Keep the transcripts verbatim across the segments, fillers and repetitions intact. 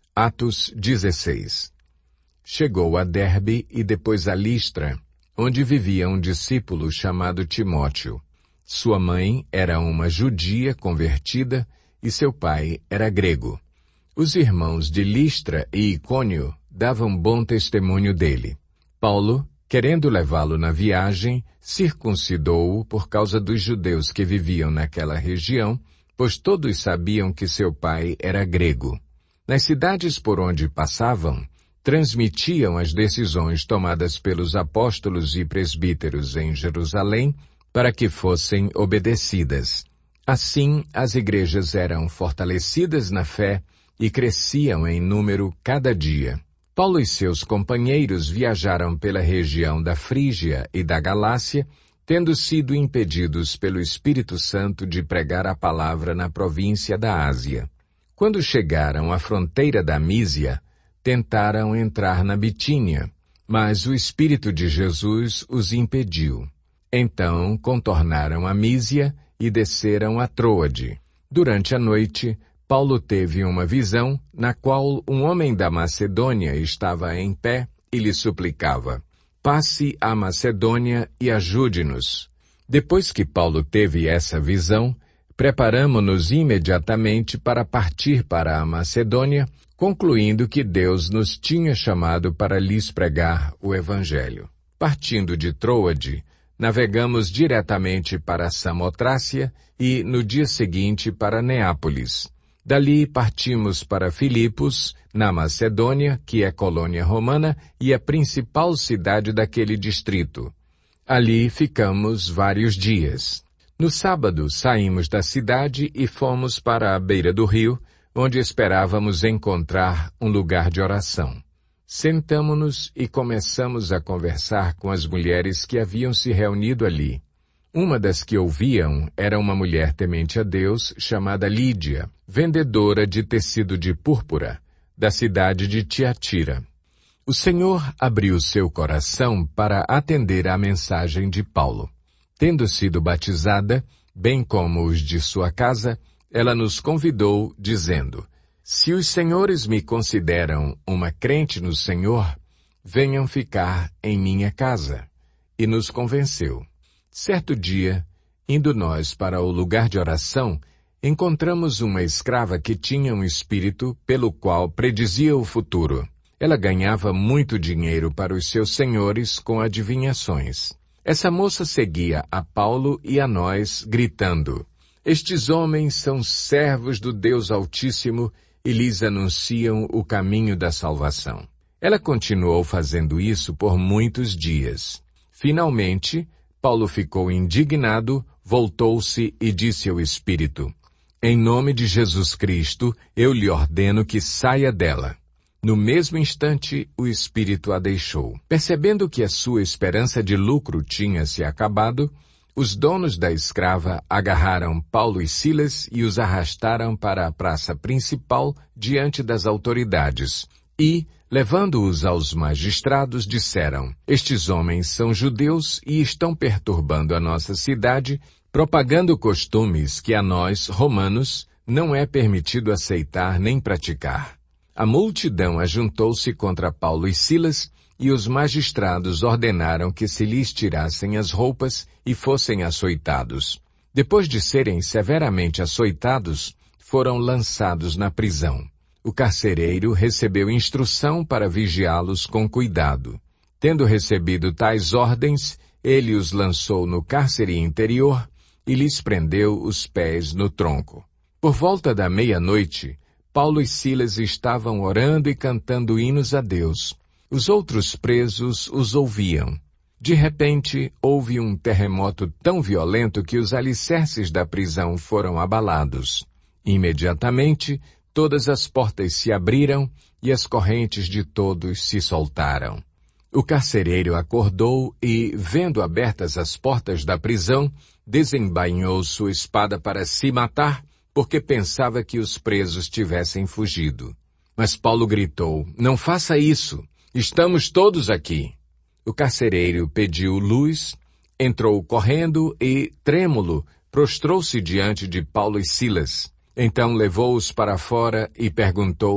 Atos dezesseis. Chegou a Derbe e depois a Listra, onde vivia um discípulo chamado Timóteo. Sua mãe era uma judia convertida e seu pai era grego. Os irmãos de Listra e Icônio davam bom testemunho dele. Paulo, querendo levá-lo na viagem, circuncidou-o por causa dos judeus que viviam naquela região, pois todos sabiam que seu pai era grego. Nas cidades por onde passavam, transmitiam as decisões tomadas pelos apóstolos e presbíteros em Jerusalém para que fossem obedecidas. Assim, as igrejas eram fortalecidas na fé e cresciam em número cada dia. Paulo e seus companheiros viajaram pela região da Frígia e da Galácia, tendo sido impedidos pelo Espírito Santo de pregar a palavra na província da Ásia. Quando chegaram à fronteira da Mísia, tentaram entrar na Bitínia, mas o Espírito de Jesus os impediu. Então contornaram a Mísia e desceram a Troade. Durante a noite, Paulo teve uma visão na qual um homem da Macedônia estava em pé e lhe suplicava: passe à Macedônia e ajude-nos. Depois que Paulo teve essa visão, preparamo-nos imediatamente para partir para a Macedônia, concluindo que Deus nos tinha chamado para lhes pregar o Evangelho. Partindo de Troade, navegamos diretamente para Samotrácia e, no dia seguinte, para Neápolis. Dali partimos para Filipos, na Macedônia, que é colônia romana e a principal cidade daquele distrito. Ali ficamos vários dias. No sábado saímos da cidade e fomos para a beira do rio, onde esperávamos encontrar um lugar de oração. Sentamo-nos e começamos a conversar com as mulheres que haviam se reunido ali. Uma das que ouviam era uma mulher temente a Deus chamada Lídia, vendedora de tecido de púrpura, da cidade de Tiatira. O Senhor abriu seu coração para atender à mensagem de Paulo. Tendo sido batizada, bem como os de sua casa, ela nos convidou, dizendo: se os senhores me consideram uma crente no Senhor, venham ficar em minha casa. E nos convenceu. Certo dia, indo nós para o lugar de oração, encontramos uma escrava que tinha um espírito pelo qual predizia o futuro. Ela ganhava muito dinheiro para os seus senhores com adivinhações. Essa moça seguia a Paulo e a nós, gritando: estes homens são servos do Deus Altíssimo e lhes anunciam o caminho da salvação. Ela continuou fazendo isso por muitos dias. Finalmente, Paulo ficou indignado, voltou-se e disse ao espírito: em nome de Jesus Cristo, eu lhe ordeno que saia dela. No mesmo instante, o espírito a deixou. Percebendo que a sua esperança de lucro tinha se acabado, os donos da escrava agarraram Paulo e Silas e os arrastaram para a praça principal diante das autoridades e, levando-os aos magistrados, disseram: estes homens são judeus e estão perturbando a nossa cidade, propagando costumes que a nós, romanos, não é permitido aceitar nem praticar. A multidão ajuntou-se contra Paulo e Silas, e os magistrados ordenaram que se lhes tirassem as roupas e fossem açoitados. Depois de serem severamente açoitados, foram lançados na prisão. O carcereiro recebeu instrução para vigiá-los com cuidado. Tendo recebido tais ordens, ele os lançou no cárcere interior e lhes prendeu os pés no tronco. Por volta da meia-noite, Paulo e Silas estavam orando e cantando hinos a Deus. Os outros presos os ouviam. De repente, houve um terremoto tão violento que os alicerces da prisão foram abalados. Imediatamente, todas as portas se abriram e as correntes de todos se soltaram. O carcereiro acordou e, vendo abertas as portas da prisão, desembainhou sua espada para se matar, porque pensava que os presos tivessem fugido. Mas Paulo gritou: não faça isso! Estamos todos aqui. O carcereiro pediu luz, entrou correndo e, trêmulo, prostrou-se diante de Paulo e Silas. Então levou-os para fora e perguntou: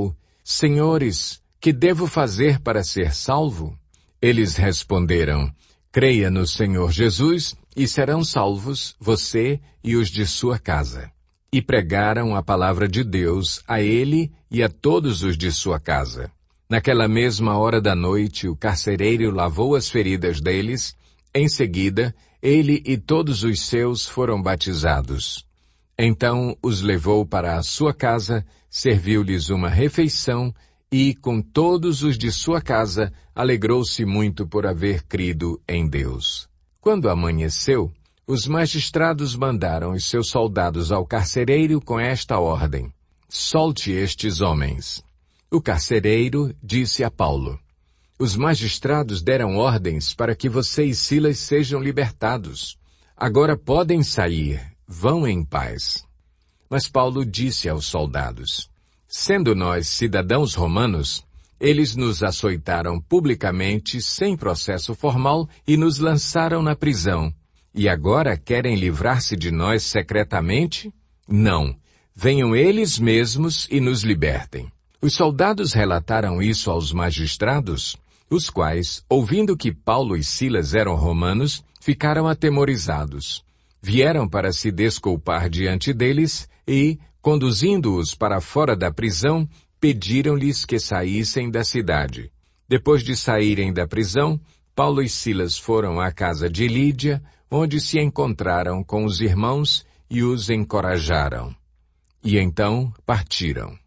Senhores, que devo fazer para ser salvo? Eles responderam, creia no Senhor Jesus e serão salvos você e os de sua casa. E pregaram a palavra de Deus a ele e a todos os de sua casa. Naquela mesma hora da noite, o carcereiro lavou as feridas deles. Em seguida, ele e todos os seus foram batizados. Então os levou para a sua casa, serviu-lhes uma refeição e, com todos os de sua casa, alegrou-se muito por haver crido em Deus. Quando amanheceu, os magistrados mandaram os seus soldados ao carcereiro com esta ordem: solte estes homens. O carcereiro disse a Paulo: os magistrados deram ordens para que você e Silas sejam libertados. Agora podem sair, vão em paz. Mas Paulo disse aos soldados: sendo nós cidadãos romanos, eles nos açoitaram publicamente, sem processo formal, e nos lançaram na prisão. E agora querem livrar-se de nós secretamente? Não. Venham eles mesmos e nos libertem. Os soldados relataram isso aos magistrados, os quais, ouvindo que Paulo e Silas eram romanos, ficaram atemorizados. Vieram para se desculpar diante deles e, conduzindo-os para fora da prisão, pediram-lhes que saíssem da cidade. Depois de saírem da prisão, Paulo e Silas foram à casa de Lídia, onde se encontraram com os irmãos e os encorajaram. E então partiram.